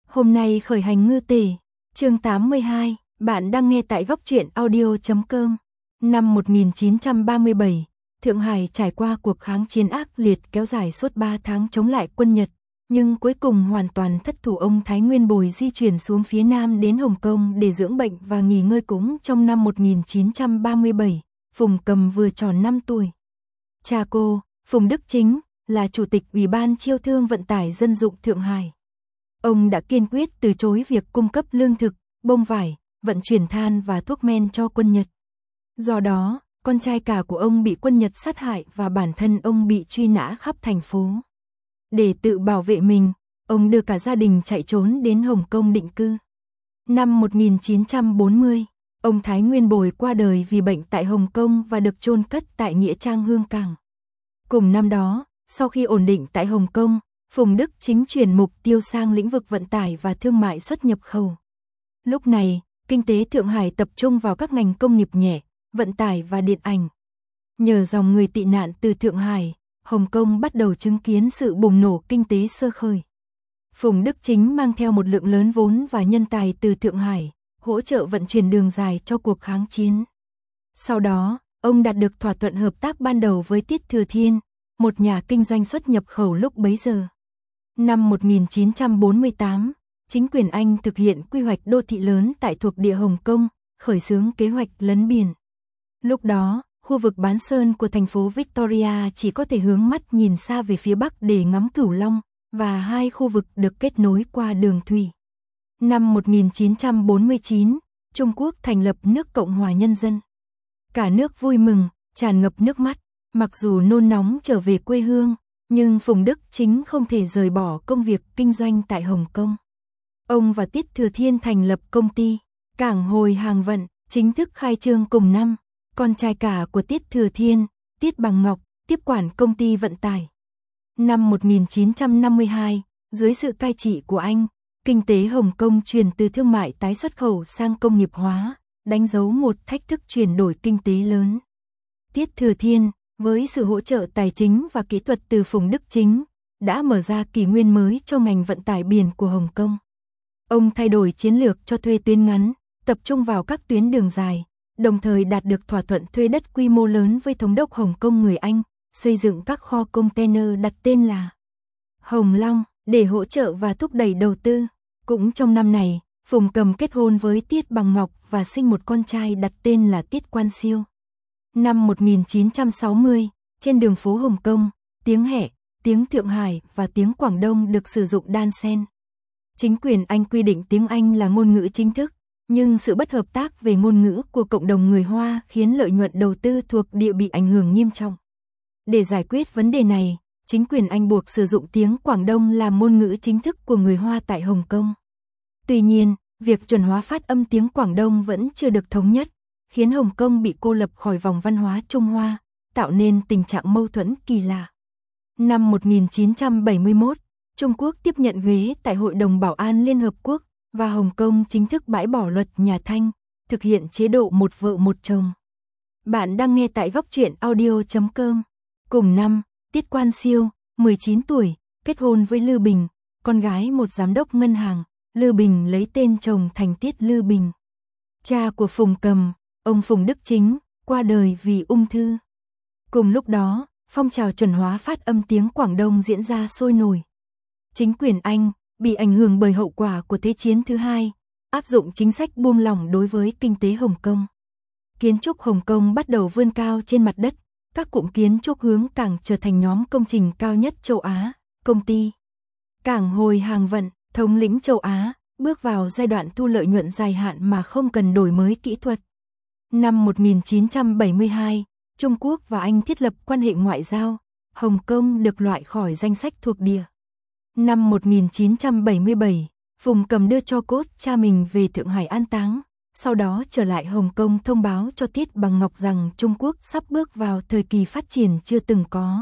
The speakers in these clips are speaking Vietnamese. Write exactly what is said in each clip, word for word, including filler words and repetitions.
Hôm nay khởi hành ngư tể, chương tám mươi hai, bạn đang nghe tại góc truyện audio chấm com. Năm một nghìn chín trăm ba mươi bảy, Thượng Hải trải qua cuộc kháng chiến ác liệt kéo dài suốt ba tháng chống lại quân Nhật, nhưng cuối cùng hoàn toàn thất thủ. Ông Thái Nguyên Bồi di chuyển xuống phía Nam đến Hồng Kông để dưỡng bệnh và nghỉ ngơi. Cũng trong năm một nghìn chín trăm ba mươi bảy, Phùng Cầm vừa tròn năm tuổi. Cha cô, Phùng Đức Chính, là Chủ tịch Ủy ban Chiêu thương Vận tải Dân dụng Thượng Hải. Ông đã kiên quyết từ chối việc cung cấp lương thực, bông vải, vận chuyển than và thuốc men cho quân Nhật. Do đó, con trai cả của ông bị quân Nhật sát hại và bản thân ông bị truy nã khắp thành phố. Để tự bảo vệ mình, ông đưa cả gia đình chạy trốn đến Hồng Kông định cư. Năm một nghìn chín trăm bốn mươi, ông Thái Nguyên Bồi qua đời vì bệnh tại Hồng Kông và được chôn cất tại Nghĩa Trang Hương Cảng. Cùng năm đó, sau khi ổn định tại Hồng Kông, Phùng Đức Chính chuyển mục tiêu sang lĩnh vực vận tải và thương mại xuất nhập khẩu. Lúc này, kinh tế Thượng Hải tập trung vào các ngành công nghiệp nhẹ, vận tải và điện ảnh. Nhờ dòng người tị nạn từ Thượng Hải, Hồng Kông bắt đầu chứng kiến sự bùng nổ kinh tế sơ khởi. Phùng Đức Chính mang theo một lượng lớn vốn và nhân tài từ Thượng Hải, hỗ trợ vận chuyển đường dài cho cuộc kháng chiến. Sau đó, ông đạt được thỏa thuận hợp tác ban đầu với Tiết Thừa Thiên, một nhà kinh doanh xuất nhập khẩu lúc bấy giờ. Năm một nghìn chín trăm bốn mươi tám, chính quyền Anh thực hiện quy hoạch đô thị lớn tại thuộc địa Hồng Kông, khởi xướng kế hoạch lấn biển. Lúc đó, khu vực Bán Sơn của thành phố Victoria chỉ có thể hướng mắt nhìn xa về phía bắc để ngắm Cửu Long, và hai khu vực được kết nối qua đường thủy. Năm một nghìn chín trăm bốn mươi chín, Trung Quốc thành lập nước Cộng hòa Nhân dân. Cả nước vui mừng, tràn ngập nước mắt, mặc dù nôn nóng trở về quê hương, nhưng Phùng Đức Chính không thể rời bỏ công việc kinh doanh tại Hồng Kông. Ông và Tiết Thừa Thiên thành lập công ty Cảng Hồi Hàng Vận, chính thức khai trương cùng năm. Con trai cả của Tiết Thừa Thiên, Tiết Bằng Ngọc, tiếp quản công ty vận tải. Năm một nghìn chín trăm năm mươi hai, dưới sự cai trị của Anh, kinh tế Hồng Kông chuyển từ thương mại tái xuất khẩu sang công nghiệp hóa, đánh dấu một thách thức chuyển đổi kinh tế lớn. Tiết Thừa Thiên, với sự hỗ trợ tài chính và kỹ thuật từ Phùng Đức Chính, đã mở ra kỷ nguyên mới cho ngành vận tải biển của Hồng Kông. Ông thay đổi chiến lược cho thuê tuyến ngắn, tập trung vào các tuyến đường dài, đồng thời đạt được thỏa thuận thuê đất quy mô lớn với thống đốc Hồng Kông người Anh, xây dựng các kho container đặt tên là Hồng Long để hỗ trợ và thúc đẩy đầu tư. Cũng trong năm này, Phùng Cầm kết hôn với Tiết Bằng Ngọc và sinh một con trai đặt tên là Tiết Quan Siêu. Năm một nghìn chín trăm sáu mươi, trên đường phố Hồng Kông, tiếng Hẹ, tiếng Thượng Hải và tiếng Quảng Đông được sử dụng đan xen. Chính quyền Anh quy định tiếng Anh là ngôn ngữ chính thức, nhưng sự bất hợp tác về ngôn ngữ của cộng đồng người Hoa khiến lợi nhuận đầu tư thuộc địa bị ảnh hưởng nghiêm trọng. Để giải quyết vấn đề này, chính quyền Anh buộc sử dụng tiếng Quảng Đông làm ngôn ngữ chính thức của người Hoa tại Hồng Kông. Tuy nhiên, việc chuẩn hóa phát âm tiếng Quảng Đông vẫn chưa được thống nhất, khiến Hồng Kông bị cô lập khỏi vòng văn hóa Trung Hoa, tạo nên tình trạng mâu thuẫn kỳ lạ. Năm một nghìn chín trăm bảy mươi mốt, Trung Quốc tiếp nhận ghế tại Hội đồng Bảo an Liên Hợp Quốc, và Hồng Kông chính thức bãi bỏ luật nhà Thanh, thực hiện chế độ một vợ một chồng. Bạn đang nghe tại góc truyện audio chấm com. Cùng năm, Tiết Quan Siêu, mười chín tuổi, kết hôn với Lư Bình, con gái một giám đốc ngân hàng. Lư Bình lấy tên chồng thành Tiết Lư Bình. Cha của Phùng Cầm, ông Phùng Đức Chính, qua đời vì ung thư. Cùng lúc đó, phong trào chuẩn hóa phát âm tiếng Quảng Đông diễn ra sôi nổi. Chính quyền Anh bị ảnh hưởng bởi hậu quả của Thế chiến thứ hai, áp dụng chính sách buông lỏng đối với kinh tế Hồng Kông. Kiến trúc Hồng Kông bắt đầu vươn cao trên mặt đất, các cụm kiến trúc hướng cảng trở thành nhóm công trình cao nhất châu Á. Công ty Cảng Hồi Hàng Vận, thống lĩnh châu Á, bước vào giai đoạn thu lợi nhuận dài hạn mà không cần đổi mới kỹ thuật. Năm một nghìn chín trăm bảy mươi hai, Trung Quốc và Anh thiết lập quan hệ ngoại giao, Hồng Kông được loại khỏi danh sách thuộc địa. Năm một nghìn chín trăm bảy mươi bảy, Phùng Cầm đưa tro cốt cha mình về Thượng Hải an táng, sau đó trở lại Hồng Kông thông báo cho Tiết Bằng Ngọc rằng Trung Quốc sắp bước vào thời kỳ phát triển chưa từng có.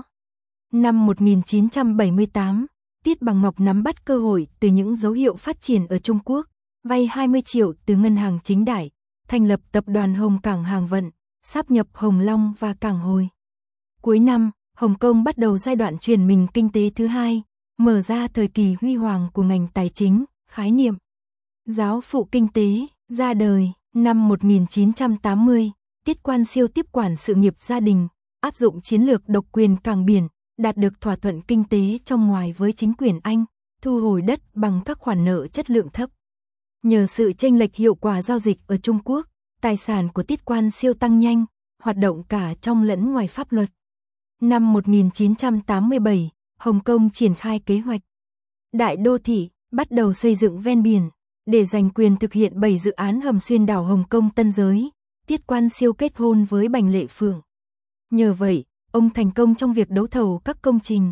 Năm một nghìn chín trăm bảy mươi tám, Tiết Bằng Ngọc nắm bắt cơ hội từ những dấu hiệu phát triển ở Trung Quốc, vay hai mươi triệu từ ngân hàng Chính Đại, thành lập tập đoàn Hồng Cảng Hàng Vận, sáp nhập Hồng Long và Cảng Hồi. Cuối năm, Hồng Kông bắt đầu giai đoạn chuyển mình kinh tế thứ hai, mở ra thời kỳ huy hoàng của ngành tài chính, khái niệm. Giáo phụ kinh tế, ra đời, năm một nghìn chín trăm tám mươi, Tiết Quan Siêu tiếp quản sự nghiệp gia đình, áp dụng chiến lược độc quyền cảng biển, đạt được thỏa thuận kinh tế trong ngoài với chính quyền Anh, thu hồi đất bằng các khoản nợ chất lượng thấp. Nhờ sự chênh lệch hiệu quả giao dịch ở Trung Quốc, tài sản của Tiết Quan Siêu tăng nhanh, hoạt động cả trong lẫn ngoài pháp luật. Năm một nghìn chín trăm tám mươi bảy, Hồng Kông triển khai kế hoạch đại đô thị, bắt đầu xây dựng ven biển. Để giành quyền thực hiện bảy dự án hầm xuyên đảo Hồng Kông Tân Giới, Tiết Quan Siêu kết hôn với Bành Lệ Phượng. Nhờ vậy, ông thành công trong việc đấu thầu các công trình.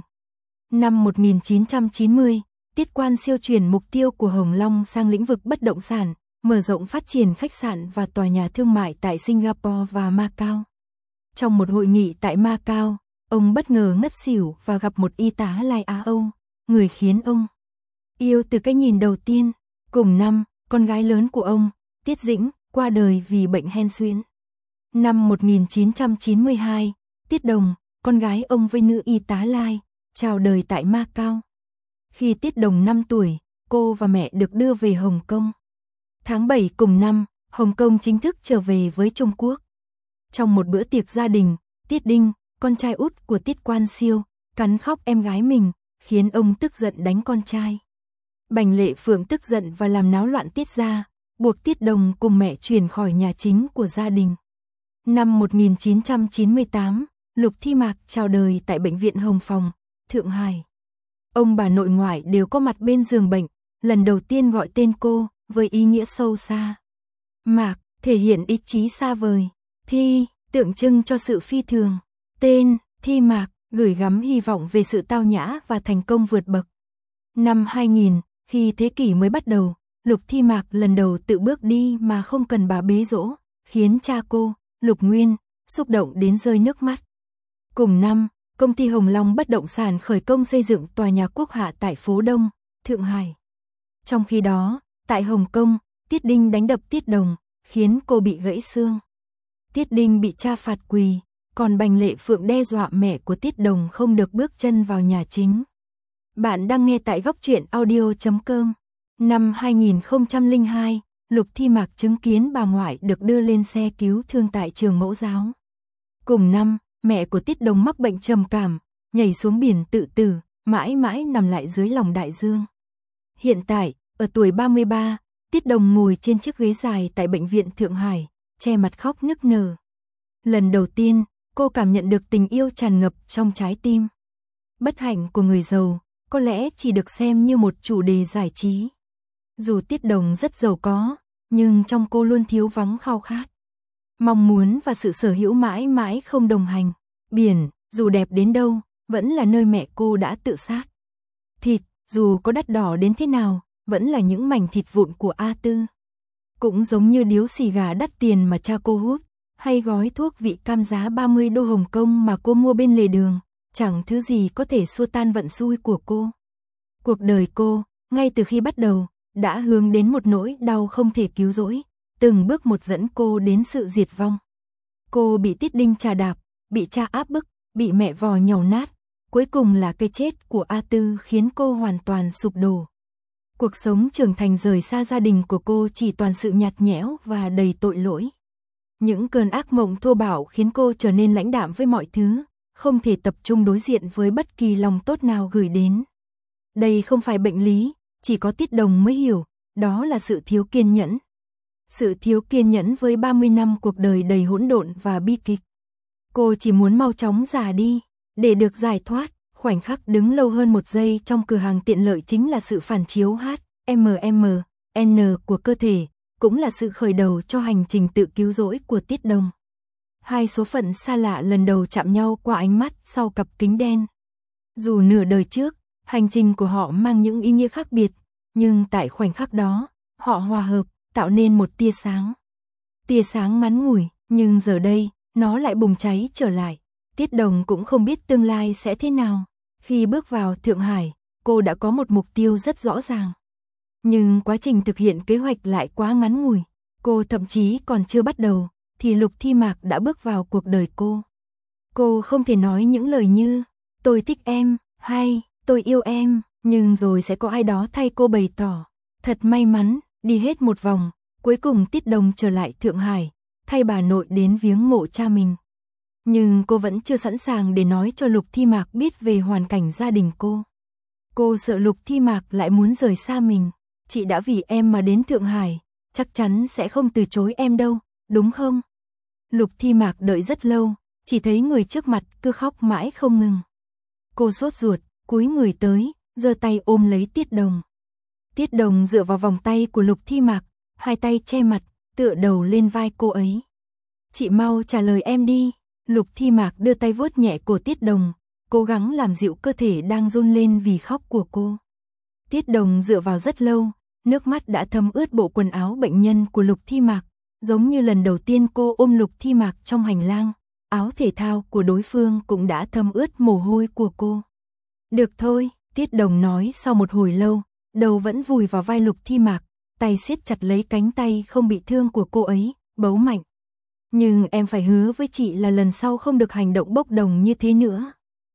Năm một nghìn chín trăm chín mươi, Tiết Quan Siêu chuyển mục tiêu của Hồng Long sang lĩnh vực bất động sản, mở rộng phát triển khách sạn và tòa nhà thương mại tại Singapore và Macau. Trong một hội nghị tại Macau, ông bất ngờ ngất xỉu và gặp một y tá Lai Á Âu, người khiến ông yêu từ cái nhìn đầu tiên. Cùng năm, con gái lớn của ông, Tiết Dĩnh, qua đời vì bệnh hen suyễn. Năm một nghìn chín trăm chín mươi hai, Tiết Đồng, con gái ông với nữ y tá Lai, chào đời tại Macau. Khi Tiết Đồng năm tuổi, cô và mẹ được đưa về Hồng Kông. Tháng bảy cùng năm, Hồng Kông chính thức trở về với Trung Quốc. Trong một bữa tiệc gia đình, Tiết Đinh, con trai út của Tiết Quan Siêu, cắn khóc em gái mình, khiến ông tức giận đánh con trai. Bành Lệ Phượng tức giận và làm náo loạn Tiết gia, buộc Tiết Đồng cùng mẹ chuyển khỏi nhà chính của gia đình. Năm một nghìn chín trăm chín mươi tám, Lục Thi Mạc chào đời tại Bệnh viện Hồng Phong, Thượng Hải. Ông bà nội ngoại đều có mặt bên giường bệnh, lần đầu tiên gọi tên cô, với ý nghĩa sâu xa. Mạc, thể hiện ý chí xa vời. Thi, tượng trưng cho sự phi thường. Tên, Thi Mạc, gửi gắm hy vọng về sự tao nhã và thành công vượt bậc. Năm hai nghìn, khi thế kỷ mới bắt đầu, Lục Thi Mạc lần đầu tự bước đi mà không cần bà bế dỗ, khiến cha cô, Lục Nguyên, xúc động đến rơi nước mắt. Cùng năm, công ty Hồng Long bất động sản khởi công xây dựng tòa nhà Quốc Hạ tại phố Đông, Thượng Hải. Trong khi đó, tại Hồng Kông, Tiết Đinh đánh đập Tiết Đồng, khiến cô bị gãy xương. Tiết Đinh bị cha phạt quỳ, còn Bành Lệ Phượng đe dọa mẹ của Tiết Đồng không được bước chân vào nhà chính. Bạn đang nghe tại góc truyện audio chấm com. Năm hai nghìn không trăm lẻ hai, Lục Thi Mạc chứng kiến bà ngoại được đưa lên xe cứu thương tại trường mẫu giáo. Cùng năm, mẹ của Tiết Đồng mắc bệnh trầm cảm, nhảy xuống biển tự tử, mãi mãi nằm lại dưới lòng đại dương. Hiện tại, ở tuổi ba mươi ba, Tiết Đồng ngồi trên chiếc ghế dài tại bệnh viện Thượng Hải, che mặt khóc nức nở. Lần đầu tiên, cô cảm nhận được tình yêu tràn ngập trong trái tim. Bất hạnh của người giàu, có lẽ chỉ được xem như một chủ đề giải trí. Dù Tiết Đồng rất giàu có, nhưng trong cô luôn thiếu vắng khao khát. Mong muốn và sự sở hữu mãi mãi không đồng hành. Biển, dù đẹp đến đâu, vẫn là nơi mẹ cô đã tự sát. Thịt, dù có đắt đỏ đến thế nào, vẫn là những mảnh thịt vụn của A Tư. Cũng giống như điếu xì gà đắt tiền mà cha cô hút, hay gói thuốc vị cam giá ba mươi đô Hồng Kông mà cô mua bên lề đường, chẳng thứ gì có thể xua tan vận xui của cô. Cuộc đời cô, ngay từ khi bắt đầu, đã hướng đến một nỗi đau không thể cứu rỗi, từng bước một dẫn cô đến sự diệt vong. Cô bị Tiết Đinh trà đạp, bị cha áp bức, bị mẹ vò nhàu nát, cuối cùng là cái chết của A Tư khiến cô hoàn toàn sụp đổ. Cuộc sống trưởng thành rời xa gia đình của cô chỉ toàn sự nhạt nhẽo và đầy tội lỗi. Những cơn ác mộng thô bạo khiến cô trở nên lãnh đạm với mọi thứ, không thể tập trung đối diện với bất kỳ lòng tốt nào gửi đến. Đây không phải bệnh lý, chỉ có Tiết Đồng mới hiểu, đó là sự thiếu kiên nhẫn. Sự thiếu kiên nhẫn với ba mươi năm cuộc đời đầy hỗn độn và bi kịch. Cô chỉ muốn mau chóng già đi, để được giải thoát. Khoảnh khắc đứng lâu hơn một giây trong cửa hàng tiện lợi chính là sự phản chiếu H M M N của cơ thể, cũng là sự khởi đầu cho hành trình tự cứu rỗi của Tiết Đồng. Hai số phận xa lạ lần đầu chạm nhau qua ánh mắt sau cặp kính đen. Dù nửa đời trước, hành trình của họ mang những ý nghĩa khác biệt, nhưng tại khoảnh khắc đó, họ hòa hợp, tạo nên một tia sáng. Tia sáng ngắn ngủi, nhưng giờ đây, nó lại bùng cháy trở lại. Tiết Đồng cũng không biết tương lai sẽ thế nào. Khi bước vào Thượng Hải, cô đã có một mục tiêu rất rõ ràng. Nhưng quá trình thực hiện kế hoạch lại quá ngắn ngủi. Cô thậm chí còn chưa bắt đầu, thì Lục Thi Mạc đã bước vào cuộc đời cô. Cô không thể nói những lời như, tôi thích em, hay, tôi yêu em, nhưng rồi sẽ có ai đó thay cô bày tỏ. Thật may mắn, đi hết một vòng, cuối cùng Tiết Đồng trở lại Thượng Hải, thay bà nội đến viếng mộ cha mình. Nhưng cô vẫn chưa sẵn sàng để nói cho Lục Thi Mạc biết về hoàn cảnh gia đình cô. Cô sợ Lục Thi Mạc lại muốn rời xa mình. Chị đã vì em mà đến Thượng Hải, chắc chắn sẽ không từ chối em đâu, đúng không? Lục Thi Mạc đợi rất lâu, chỉ thấy người trước mặt cứ khóc mãi không ngừng. Cô sốt ruột, cúi người tới, giơ tay ôm lấy Tiết Đồng. Tiết Đồng dựa vào vòng tay của Lục Thi Mạc, hai tay che mặt, tựa đầu lên vai cô ấy. Chị mau trả lời em đi. Lục Thi Mạc đưa tay vuốt nhẹ cổ Tiết Đồng, cố gắng làm dịu cơ thể đang run lên vì khóc của cô. Tiết Đồng dựa vào rất lâu, nước mắt đã thấm ướt bộ quần áo bệnh nhân của Lục Thi Mạc, giống như lần đầu tiên cô ôm Lục Thi Mạc trong hành lang, áo thể thao của đối phương cũng đã thấm ướt mồ hôi của cô. Được thôi, Tiết Đồng nói sau một hồi lâu, đầu vẫn vùi vào vai Lục Thi Mạc, tay siết chặt lấy cánh tay không bị thương của cô ấy, bấu mạnh. Nhưng em phải hứa với chị là lần sau không được hành động bốc đồng như thế nữa.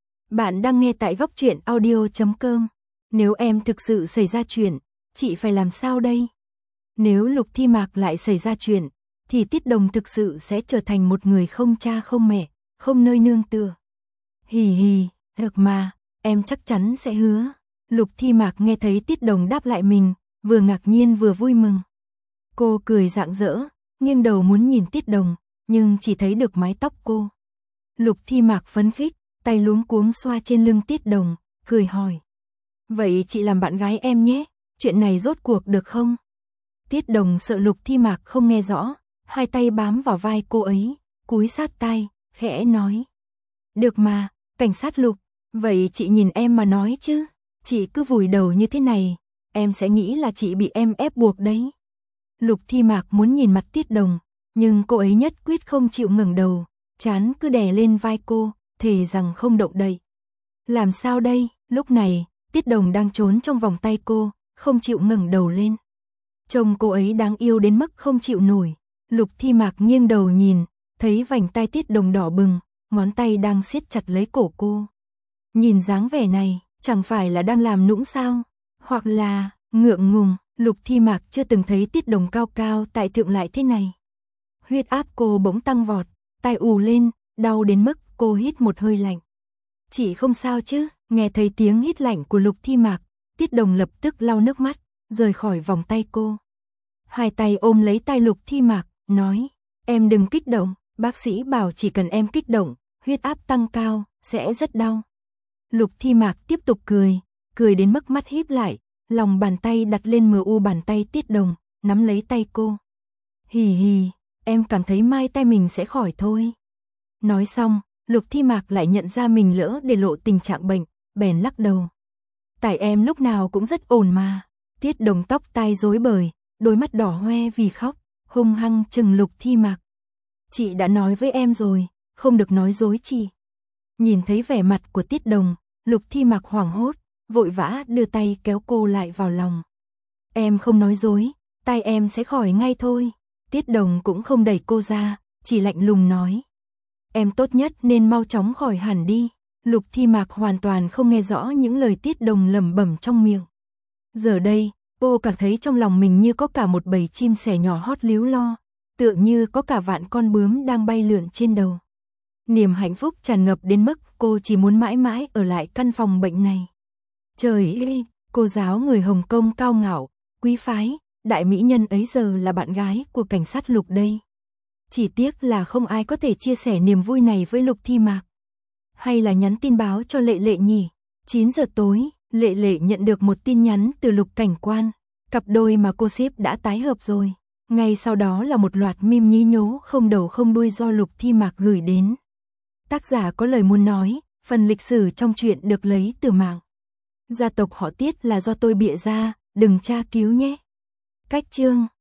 Bạn đang nghe tại góc truyện audio chấm com. Nếu em thực sự xảy ra chuyện, chị phải làm sao đây? Nếu Lục Thi Mạc lại xảy ra chuyện, thì Tiết Đồng thực sự sẽ trở thành một người không cha không mẹ, không nơi nương tựa. Hì hì, được mà, em chắc chắn sẽ hứa. Lục Thi Mạc nghe thấy Tiết Đồng đáp lại mình, vừa ngạc nhiên vừa vui mừng. Cô cười rạng rỡ, nghiêng đầu muốn nhìn Tiết Đồng, nhưng chỉ thấy được mái tóc cô. Lục Thi Mạc phấn khích, tay luống cuống xoa trên lưng Tiết Đồng, cười hỏi. Vậy chị làm bạn gái em nhé, chuyện này rốt cuộc được không? Tiết Đồng sợ Lục Thi Mạc không nghe rõ, hai tay bám vào vai cô ấy, cúi sát tai, khẽ nói. Được mà, cảnh sát Lục, vậy chị nhìn em mà nói chứ, chị cứ vùi đầu như thế này, em sẽ nghĩ là chị bị em ép buộc đấy. Lục Thi Mạc muốn nhìn mặt Tiết Đồng, nhưng cô ấy nhất quyết không chịu ngẩng đầu, trán cứ đè lên vai cô, thề rằng không động đậy. Làm sao đây, lúc này, Tiết Đồng đang trốn trong vòng tay cô, không chịu ngẩng đầu lên. Trông cô ấy đáng yêu đến mức không chịu nổi. Lục Thi Mạc nghiêng đầu nhìn, thấy vành tai Tiết Đồng đỏ bừng, ngón tay đang siết chặt lấy cổ cô. Nhìn dáng vẻ này, chẳng phải là đang làm nũng sao? Hoặc là, ngượng ngùng, Lục Thi Mạc chưa từng thấy Tiết Đồng cao cao tại thượng lại thế này. Huyết áp cô bỗng tăng vọt, tai ù lên, đau đến mức cô hít một hơi lạnh. Chị không sao chứ? Nghe thấy tiếng hít lạnh của Lục Thi Mạc, Tiết Đồng lập tức lau nước mắt, rời khỏi vòng tay cô. Hai tay ôm lấy tay Lục Thi Mạc, nói, em đừng kích động, bác sĩ bảo chỉ cần em kích động, huyết áp tăng cao, sẽ rất đau. Lục Thi Mạc tiếp tục cười, cười đến mức mắt híp lại, lòng bàn tay đặt lên mờ u bàn tay Tiết Đồng, nắm lấy tay cô. Hì hì, em cảm thấy mai tay mình sẽ khỏi thôi. Nói xong, Lục Thi Mạc lại nhận ra mình lỡ để lộ tình trạng bệnh, bèn lắc đầu. Tại em lúc nào cũng rất ổn mà. Tiết Đồng tóc tai rối bời, đôi mắt đỏ hoe vì khóc, hung hăng trừng Lục Thi Mạc. Chị đã nói với em rồi, không được nói dối chị. Nhìn thấy vẻ mặt của Tiết Đồng, Lục Thi Mạc hoảng hốt, vội vã đưa tay kéo cô lại vào lòng. Em không nói dối, tai em sẽ khỏi ngay thôi. Tiết Đồng cũng không đẩy cô ra, chỉ lạnh lùng nói. Em tốt nhất nên mau chóng khỏi hẳn đi. Lục Thi Mạc hoàn toàn không nghe rõ những lời Tiết Đồng lẩm bẩm trong miệng. Giờ đây, cô cảm thấy trong lòng mình như có cả một bầy chim sẻ nhỏ hót líu lo, tựa như có cả vạn con bướm đang bay lượn trên đầu. Niềm hạnh phúc tràn ngập đến mức cô chỉ muốn mãi mãi ở lại căn phòng bệnh này. Trời ơi, cô giáo người Hồng Kông cao ngạo, quý phái, đại mỹ nhân ấy giờ là bạn gái của cảnh sát Lục đây. Chỉ tiếc là không ai có thể chia sẻ niềm vui này với Lục Thi Mạc. Hay là nhắn tin báo cho Lệ Lệ nhỉ? chín giờ tối, Lệ Lệ nhận được một tin nhắn từ Lục Cảnh Quan. Cặp đôi mà cô ship đã tái hợp rồi. Ngay sau đó là một loạt meme nhí nhố không đầu không đuôi do Lục Thi Mạc gửi đến. Tác giả có lời muốn nói, phần lịch sử trong truyện được lấy từ mạng. Gia tộc họ Tiết là do tôi bịa ra, đừng tra cứu nhé. Cách chương